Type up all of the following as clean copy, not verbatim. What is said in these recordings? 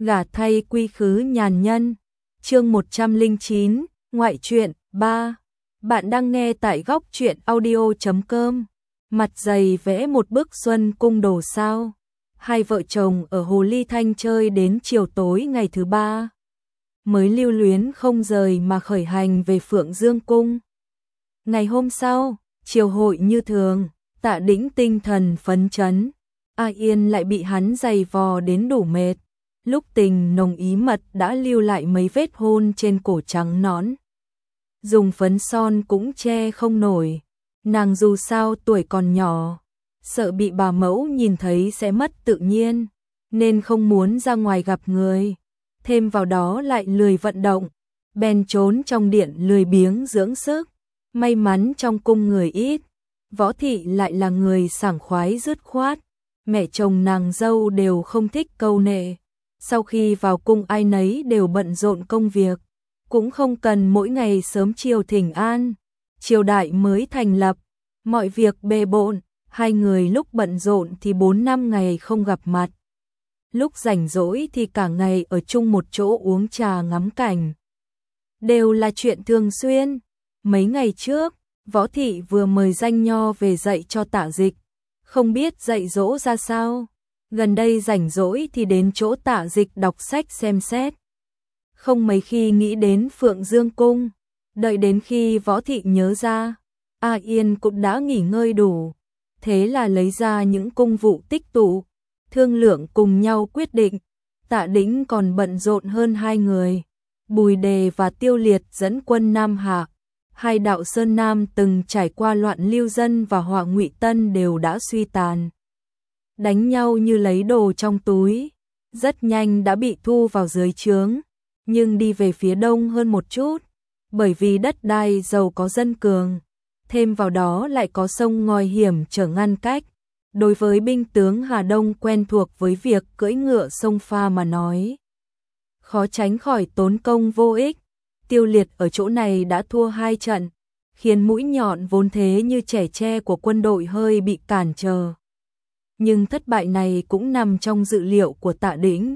gả thay quy khứ nhàn nhân. Chương 109, ngoại truyện 3. Bạn đang nghe tại góc truyện audio.com. Mặt dày vẽ một bức xuân cung đồ sao. Hai vợ chồng ở Hồ Ly Thanh chơi đến chiều tối ngày thứ ba. Mới lưu luyến không rời mà khởi hành về Phượng Dương Cung. Ngày hôm sau, chiều hội như thường, Tạ Đĩnh tinh thần phấn chấn. A Yên lại bị hắn giày vò đến đủ mệt. Lúc tình nồng ý mật đã lưu lại mấy vết hôn trên cổ trắng nõn. Dùng phấn son cũng che không nổi. Nàng dù sao tuổi còn nhỏ, sợ bị bà mẫu nhìn thấy sẽ mất tự nhiên, nên không muốn ra ngoài gặp người. Thêm vào đó lại lười vận động, bèn trốn trong điện lười biếng dưỡng sức. May mắn trong cung người ít, Võ Thị lại là người sảng khoái dứt khoát. Mẹ chồng nàng dâu đều không thích câu nệ. Sau khi vào cung ai nấy đều bận rộn công việc, cũng không cần mỗi ngày sớm chiều thỉnh an. Triều đại mới thành lập, mọi việc bề bộn, hai người lúc bận rộn thì 4-5 ngày không gặp mặt. Lúc rảnh rỗi thì cả ngày ở chung một chỗ uống trà ngắm cảnh. Đều là chuyện thường xuyên. Mấy ngày trước, Võ Thị vừa mời Danh Nho về dạy cho Tạ Dịch, không biết dạy dỗ ra sao. Gần đây rảnh rỗi thì đến chỗ Tạ Dịch đọc sách xem xét. Không mấy khi nghĩ đến Phượng Dương Cung, đợi đến khi Võ Thị nhớ ra, A Yên cũng đã nghỉ ngơi đủ. Thế là lấy ra những công vụ tích tụ, thương lượng cùng nhau quyết định. Tạ Đĩnh còn bận rộn hơn hai người. Bùi Đề và Tiêu Liệt dẫn quân Nam Hạ. Hai đạo Sơn Nam từng trải qua loạn lưu dân và họa Ngụy Tân đều đã suy tàn. Đánh nhau như lấy đồ trong túi, rất nhanh đã bị thu vào dưới trướng, nhưng đi về phía đông hơn một chút, bởi vì đất đai giàu có dân cường, thêm vào đó lại có sông ngòi hiểm trở ngăn cách. Đối với binh tướng Hà Đông quen thuộc với việc cưỡi ngựa sông pha mà nói, khó tránh khỏi tốn công vô ích. Tiêu Liệt ở chỗ này đã thua 2 trận, khiến mũi nhọn vốn thế như chẻ tre của quân đội hơi bị cản trở. Nhưng thất bại này cũng nằm trong dự liệu của Tạ Đĩnh.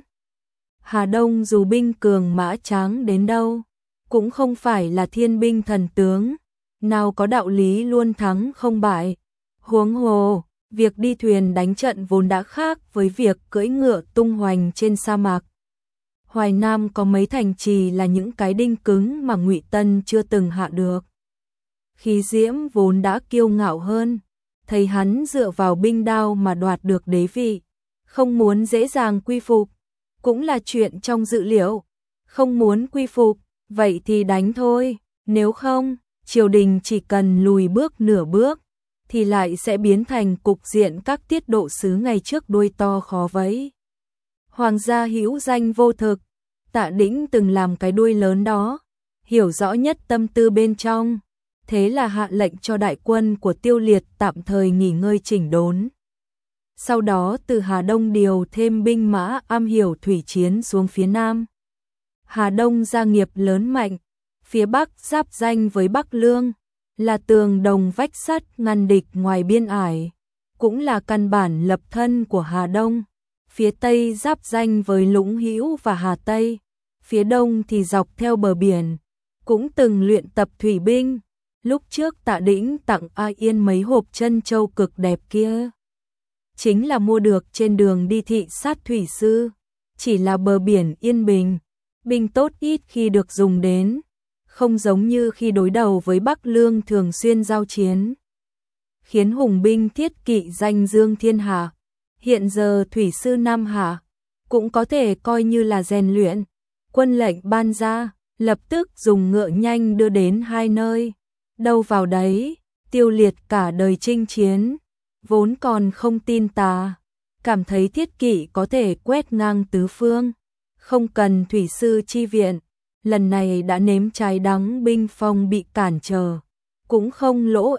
Hà Đông dù binh cường mã tráng đến đâu, cũng không phải là thiên binh thần tướng, nào có đạo lý luôn thắng không bại. Huống hồ, việc đi thuyền đánh trận vốn đã khác với việc cưỡi ngựa tung hoành trên sa mạc. Hoài Nam có mấy thành trì là những cái đinh cứng mà Ngụy Tân chưa từng hạ được. Khí Diễm vốn đã kiêu ngạo hơn, thấy hắn dựa vào binh đao mà đoạt được đế vị, không muốn dễ dàng quy phục, cũng là chuyện trong dự liệu. Không muốn quy phục, vậy thì đánh thôi, nếu không, triều đình chỉ cần lùi bước nửa bước, thì lại sẽ biến thành cục diện các tiết độ sứ ngày trước đuôi to khó vẫy. Hoàng gia hữu danh vô thực, Tạ Đĩnh từng làm cái đuôi lớn đó, hiểu rõ nhất tâm tư bên trong. Thế là hạ lệnh cho đại quân của Tiêu Liệt tạm thời nghỉ ngơi chỉnh đốn. Sau đó từ Hà Đông điều thêm binh mã am hiểu thủy chiến xuống phía Nam. Hà Đông gia nghiệp lớn mạnh, phía Bắc giáp danh với Bắc Lương, là tường đồng vách sắt ngăn địch ngoài biên ải, cũng là căn bản lập thân của Hà Đông. Phía Tây giáp danh với Lũng Hữu và Hà Tây, phía Đông thì dọc theo bờ biển, cũng từng luyện tập thủy binh. Lúc trước Tạ Đĩnh tặng A Yên mấy hộp trân châu cực đẹp kia, chính là mua được trên đường đi thị sát thủy sư. Chỉ là bờ biển yên bình, binh tốt ít khi được dùng đến, không giống như khi đối đầu với Bắc Lương thường xuyên giao chiến, khiến hùng binh thiết kỵ danh dương thiên hạ. Hiện giờ thủy sư Nam Hạ cũng có thể coi như là rèn luyện. Quân lệnh ban ra, lập tức dùng ngựa nhanh đưa đến hai nơi. Đâu vào đấy, Tiêu Liệt cả đời chinh chiến, vốn còn không tin tà, cảm thấy thiết kỵ có thể quét ngang tứ phương, không cần thủy sư chi viện. Lần này đã nếm trái đắng, binh phong bị cản trở, cũng không lỗ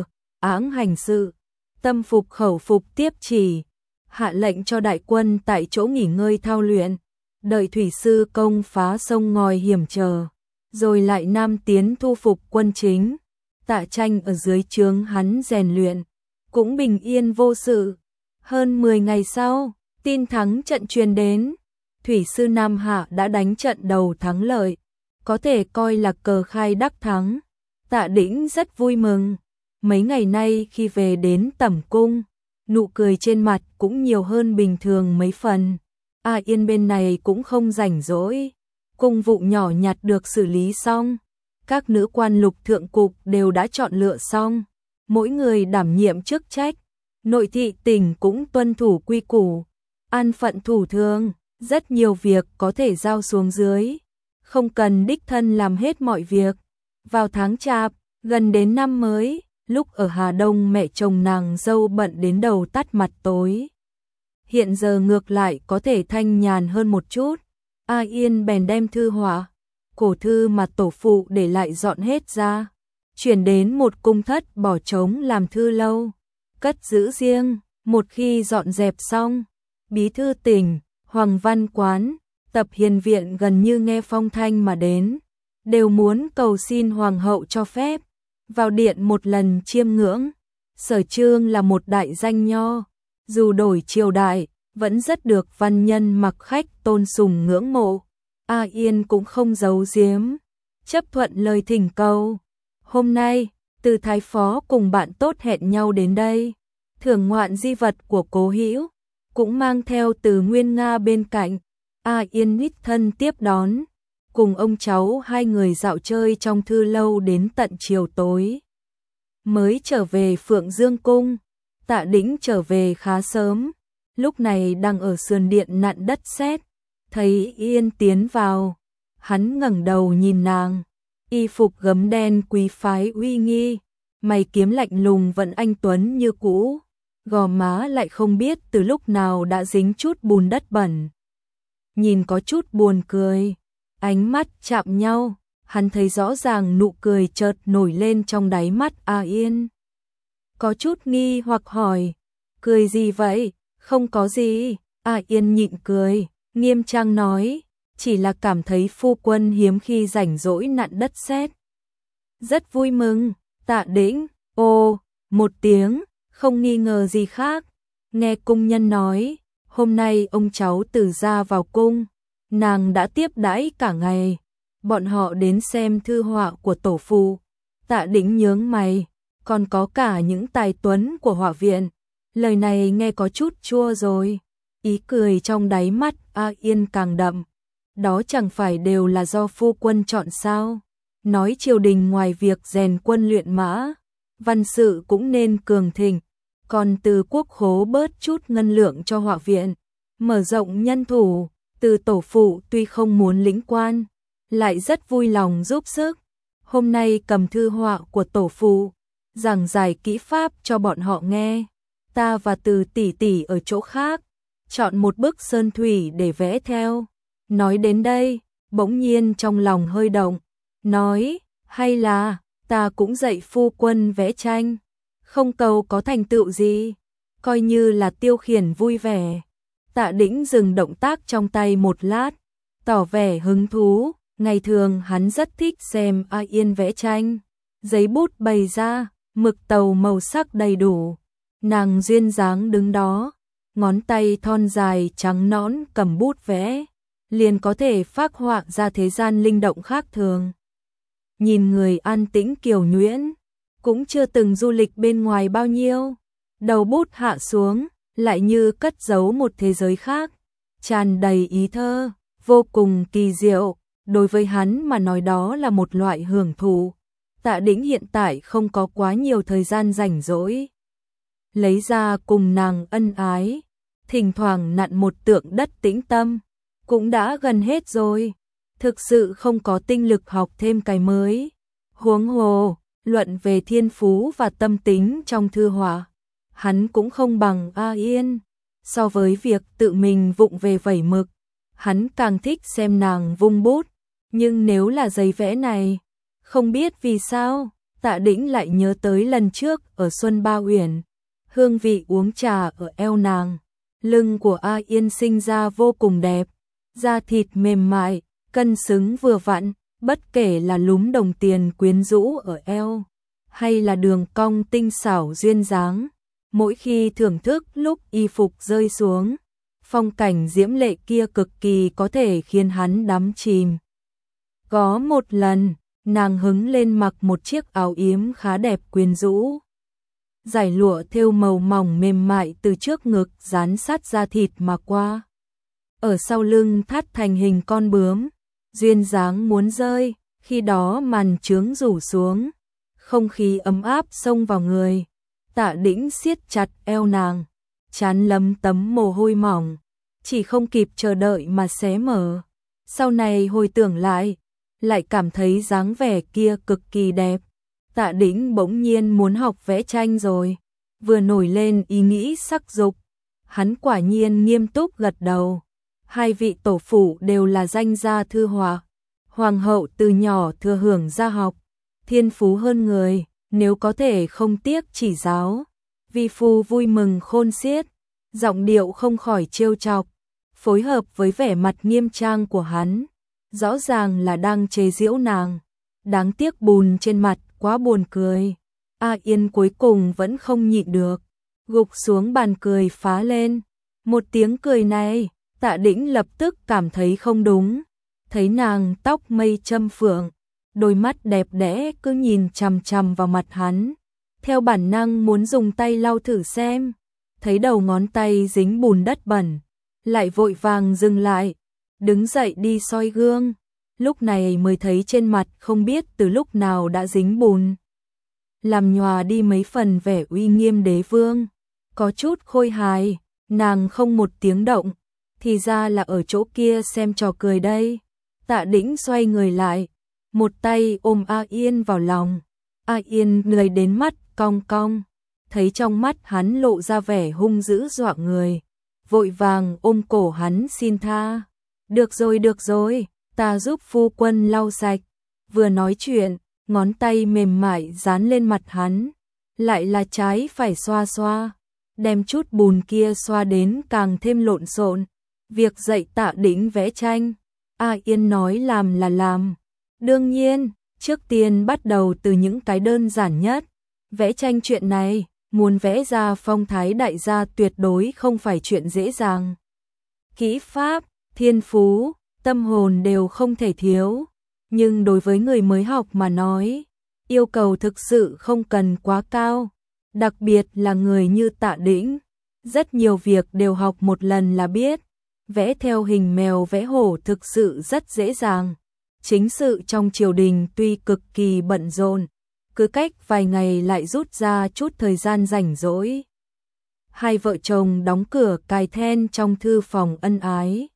áng hành sự, tâm phục khẩu phục tiếp chỉ, hạ lệnh cho đại quân tại chỗ nghỉ ngơi thao luyện, đợi thủy sư công phá sông ngòi hiểm trở, rồi lại nam tiến thu phục quân chính. Tạ Tranh ở dưới trướng hắn rèn luyện, cũng bình yên vô sự. Hơn 10 ngày sau, tin thắng trận truyền đến, thủy sư Nam Hạ đã đánh trận đầu thắng lợi, có thể coi là cờ khai đắc thắng. Tạ Đĩnh rất vui mừng. Mấy ngày nay khi về đến Tẩm cung, nụ cười trên mặt cũng nhiều hơn bình thường mấy phần. A Yên bên này cũng không rảnh rỗi, cung vụ nhỏ nhặt được xử lý xong, các nữ quan lục thượng cục đều đã chọn lựa xong, mỗi người đảm nhiệm chức trách. Nội thị tỉnh cũng tuân thủ quy củ, an phận thủ thường, rất nhiều việc có thể giao xuống dưới, không cần đích thân làm hết mọi việc. Vào tháng Chạp, gần đến năm mới, lúc ở Hà Đông mẹ chồng nàng dâu bận đến đầu tắt mặt tối. Hiện giờ ngược lại có thể thanh nhàn hơn một chút. A Yên bèn đem thư họa, cổ thư mà tổ phụ để lại dọn hết ra, chuyển đến một cung thất bỏ trống làm thư lâu, cất giữ riêng. Một khi dọn dẹp xong, bí thư tỉnh, Hoàng Văn Quán, Tập Hiền Viện gần như nghe phong thanh mà đến, đều muốn cầu xin Hoàng hậu cho phép vào điện một lần chiêm ngưỡng. Sở Trương là một đại danh nho, dù đổi triều đại, vẫn rất được văn nhân mặc khách tôn sùng ngưỡng mộ. A Yên cũng không giấu giếm, chấp thuận lời thỉnh cầu. Hôm nay, Từ Thái Phó cùng bạn tốt hẹn nhau đến đây, thưởng ngoạn di vật của cố hữu, cũng mang theo Từ Nguyên Nga bên cạnh. A Yên đích thân tiếp đón, cùng ông cháu hai người dạo chơi trong thư lâu đến tận chiều tối. Mới trở về Phượng Dương Cung, Tạ Đĩnh trở về khá sớm, lúc này đang ở sườn điện nặn đất sét, thấy Yên tiến vào, hắn ngẩng đầu nhìn nàng, y phục gấm đen quý phái uy nghi, mày kiếm lạnh lùng vẫn anh tuấn như cũ, gò má lại không biết từ lúc nào đã dính chút bùn đất bẩn. Nhìn có chút buồn cười, ánh mắt chạm nhau, hắn thấy rõ ràng nụ cười chợt nổi lên trong đáy mắt A Yên. Có chút nghi hoặc hỏi, cười gì vậy? Không có gì. A Yên nhịn cười, nghiêm trang nói, chỉ là cảm thấy phu quân hiếm khi rảnh rỗi nặn đất sét. Rất vui mừng. Tạ Đĩnh, ô, một tiếng, không nghi ngờ gì khác. Nghe cung nhân nói, hôm nay ông cháu Từ gia vào cung, nàng đã tiếp đãi cả ngày. Bọn họ đến xem thư họa của tổ phụ. Tạ Đĩnh nhướng mày, còn có cả những tài tuấn của họa viện. Lời này nghe có chút chua rồi. Ý cười trong đáy mắt A Yên càng đậm. Đó chẳng phải đều là do phu quân chọn sao? Nói triều đình ngoài việc rèn quân luyện mã, văn sự cũng nên cường thịnh, còn từ quốc khố bớt chút ngân lượng cho họa viện, mở rộng nhân thủ. Từ tổ phụ tuy không muốn lĩnh quan, lại rất vui lòng giúp sức. Hôm nay cầm thư họa của tổ phụ, giảng giải kỹ pháp cho bọn họ nghe. Ta và Từ tỷ tỷ ở chỗ khác, chọn một bức sơn thủy để vẽ theo. Nói đến đây, bỗng nhiên trong lòng hơi động, nói, hay là ta cũng dạy phu quân vẽ tranh, không cầu có thành tựu gì, coi như là tiêu khiển vui vẻ. Tạ Đĩnh dừng động tác trong tay một lát, tỏ vẻ hứng thú. Ngày thường hắn rất thích xem A Yên vẽ tranh, giấy bút bày ra, mực tàu màu sắc đầy đủ. Nàng duyên dáng đứng đó, ngón tay thon dài trắng nõn cầm bút vẽ, liền có thể phác họa ra thế gian linh động khác thường. Nhìn người an tĩnh kiều nhuyễn, cũng chưa từng du lịch bên ngoài bao nhiêu, đầu bút hạ xuống, lại như cất giấu một thế giới khác, tràn đầy ý thơ, vô cùng kỳ diệu. Đối với hắn mà nói đó là một loại hưởng thụ. Tạ Đĩnh hiện tại không có quá nhiều thời gian rảnh rỗi, lấy ra cùng nàng ân ái, thỉnh thoảng nặn một tượng đất tĩnh tâm, cũng đã gần hết rồi, thực sự không có tinh lực học thêm cái mới. Huống hồ, luận về thiên phú và tâm tính trong thư họa, hắn cũng không bằng A Yên. So với việc tự mình vụng về vẩy mực, hắn càng thích xem nàng vung bút. Nhưng nếu là giấy vẽ này, không biết vì sao, Tạ Đĩnh lại nhớ tới lần trước ở Xuân Ba Uyển, hương vị uống trà ở eo nàng, lưng của A Yên sinh ra vô cùng đẹp, da thịt mềm mại, cân xứng vừa vặn, bất kể là lúm đồng tiền quyến rũ ở eo, hay là đường cong tinh xảo duyên dáng, mỗi khi thưởng thức lúc y phục rơi xuống, phong cảnh diễm lệ kia cực kỳ có thể khiến hắn đắm chìm. Có một lần, nàng hứng lên mặc một chiếc áo yếm khá đẹp quyến rũ. Dải lụa thêu màu mỏng mềm mại từ trước ngực dán sát da thịt mà qua. Ở sau lưng thắt thành hình con bướm, duyên dáng muốn rơi, khi đó màn trướng rủ xuống, không khí ấm áp xông vào người. Tạ Đĩnh siết chặt eo nàng, trán lấm tấm mồ hôi mỏng, chỉ không kịp chờ đợi mà xé mở. Sau này hồi tưởng lại cảm thấy dáng vẻ kia cực kỳ đẹp. Tạ Đĩnh bỗng nhiên muốn học vẽ tranh rồi, vừa nổi lên ý nghĩ sắc dục, hắn quả nhiên nghiêm túc gật đầu. Hai vị tổ phụ đều là danh gia thư họa, hoàng hậu từ nhỏ thừa hưởng gia học, thiên phú hơn người, nếu có thể không tiếc chỉ giáo. Vi phu vui mừng khôn xiết, giọng điệu không khỏi trêu chọc, phối hợp với vẻ mặt nghiêm trang của hắn, rõ ràng là đang chế giễu nàng. Đáng tiếc bùn trên mặt quá buồn cười. A Yên cuối cùng vẫn không nhịn được, gục xuống bàn cười phá lên. Một tiếng cười này, Tạ Đĩnh lập tức cảm thấy không đúng. Thấy nàng tóc mây châm phượng, đôi mắt đẹp đẽ cứ nhìn chằm chằm vào mặt hắn. Theo bản năng muốn dùng tay lau thử xem, thấy đầu ngón tay dính bùn đất bẩn, lại vội vàng dừng lại, đứng dậy đi soi gương. Lúc này mới thấy trên mặt không biết từ lúc nào đã dính bùn, làm nhòa đi mấy phần vẻ uy nghiêm đế vương. Có chút khôi hài, nàng không một tiếng động, thì ra là ở chỗ kia xem trò cười đây. Tạ Đĩnh xoay người lại, một tay ôm A Yên vào lòng. A Yên lười đến mắt cong cong, thấy trong mắt hắn lộ ra vẻ hung dữ dọa người, vội vàng ôm cổ hắn xin tha. Được rồi, ta giúp phu quân lau sạch. Vừa nói chuyện, ngón tay mềm mại dán lên mặt hắn, lại là trái phải xoa xoa, đem chút bùn kia xoa đến càng thêm lộn xộn. Việc dạy Tạ Đĩnh vẽ tranh, A Yên nói làm là làm. Đương nhiên, trước tiên bắt đầu từ những cái đơn giản nhất. Vẽ tranh chuyện này, muốn vẽ ra phong thái đại gia tuyệt đối không phải chuyện dễ dàng. Kỹ pháp, thiên phú, tâm hồn đều không thể thiếu. Nhưng đối với người mới học mà nói, yêu cầu thực sự không cần quá cao. Đặc biệt là người như Tạ Đĩnh, rất nhiều việc đều học một lần là biết. Vẽ theo hình mèo vẽ hổ thực sự rất dễ dàng. Chính sự trong triều đình tuy cực kỳ bận rộn, cứ cách vài ngày lại rút ra chút thời gian rảnh rỗi. Hai vợ chồng đóng cửa cài then trong thư phòng ân ái.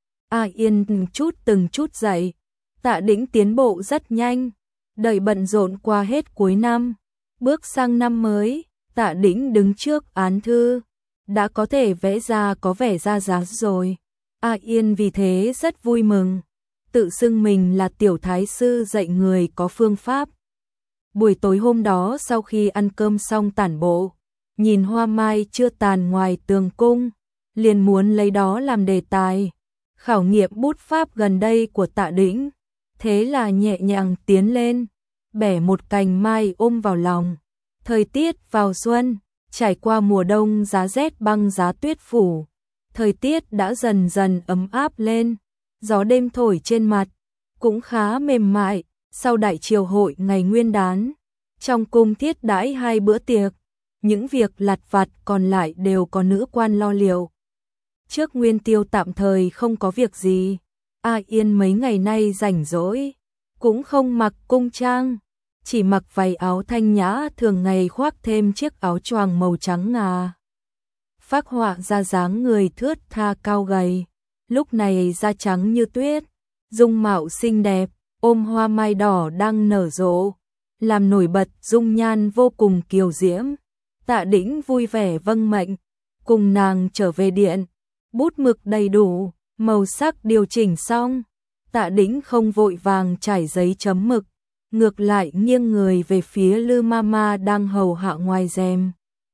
A Yên từng chút dậy, Tạ Đĩnh tiến bộ rất nhanh, đợi bận rộn qua hết cuối năm, bước sang năm mới, Tạ Đĩnh đứng trước án thư, đã có thể vẽ ra có vẻ ra dáng rồi. A Yên vì thế rất vui mừng, tự xưng mình là tiểu thái sư dạy người có phương pháp. Buổi tối hôm đó sau khi ăn cơm xong tản bộ, nhìn hoa mai chưa tàn ngoài tường cung, liền muốn lấy đó làm đề tài, khảo nghiệm bút pháp gần đây của Tạ Đĩnh. Thế là nhẹ nhàng tiến lên, bẻ một cành mai ôm vào lòng. Thời tiết vào xuân, trải qua mùa đông giá rét băng giá tuyết phủ, thời tiết đã dần dần ấm áp lên, gió đêm thổi trên mặt, cũng khá mềm mại. Sau đại triều hội ngày Nguyên đán, trong cung thiết đãi 2 bữa tiệc, những việc lặt vặt còn lại đều có nữ quan lo liệu. Trước Nguyên Tiêu tạm thời không có việc gì, A Yên mấy ngày nay rảnh rỗi, cũng không mặc cung trang, chỉ mặc váy áo thanh nhã thường ngày, khoác thêm chiếc áo choàng màu trắng ngà. Phác họa ra dáng người thướt tha cao gầy, lúc này da trắng như tuyết, dung mạo xinh đẹp, ôm hoa mai đỏ đang nở rộ, làm nổi bật dung nhan vô cùng kiều diễm. Tạ Đĩnh vui vẻ vâng mệnh, cùng nàng trở về điện, bút mực đầy đủ, màu sắc điều chỉnh xong. Tạ Đĩnh không vội vàng trải giấy chấm mực, ngược lại nghiêng người về phía Lư Mama đang hầu hạ ngoài rèm.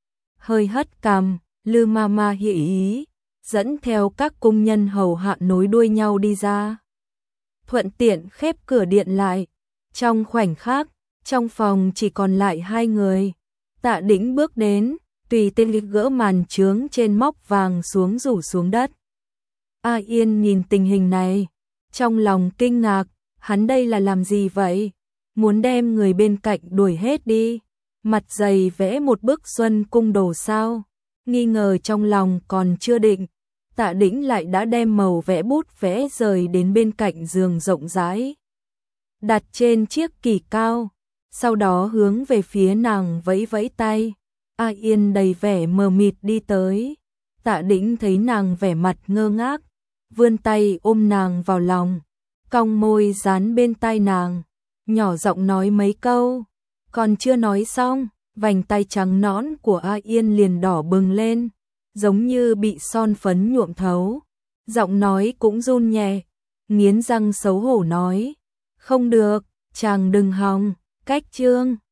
Hơi hất cằm, Lư Mama hỉ ý, dẫn theo các cung nhân hầu hạ nối đuôi nhau đi ra. Thuận tiện khép cửa điện lại. Trong khoảnh khắc, trong phòng chỉ còn lại 2 người. Tạ Đĩnh bước đến, tùy tên gỡ màn trướng trên móc vàng xuống rủ xuống đất. A Yên nhìn tình hình này, trong lòng kinh ngạc, hắn đây là làm gì vậy? Muốn đem người bên cạnh đuổi hết đi, mặt dày vẽ một bức Xuân Cung đồ sao? Nghi ngờ trong lòng còn chưa định, Tạ Đĩnh lại đã đem màu vẽ bút vẽ rời đến bên cạnh giường rộng rãi, đặt trên chiếc kỷ cao, sau đó hướng về phía nàng vẫy vẫy tay. A Yên đầy vẻ mờ mịt đi tới, Tạ Đĩnh thấy nàng vẻ mặt ngơ ngác, vươn tay ôm nàng vào lòng, cong môi dán bên tai nàng, nhỏ giọng nói mấy câu, còn chưa nói xong, vành tay trắng nõn của A Yên liền đỏ bừng lên, giống như bị son phấn nhuộm thấu, giọng nói cũng run nhẹ, nghiến răng xấu hổ nói, không được, chàng đừng hòng, cách chương.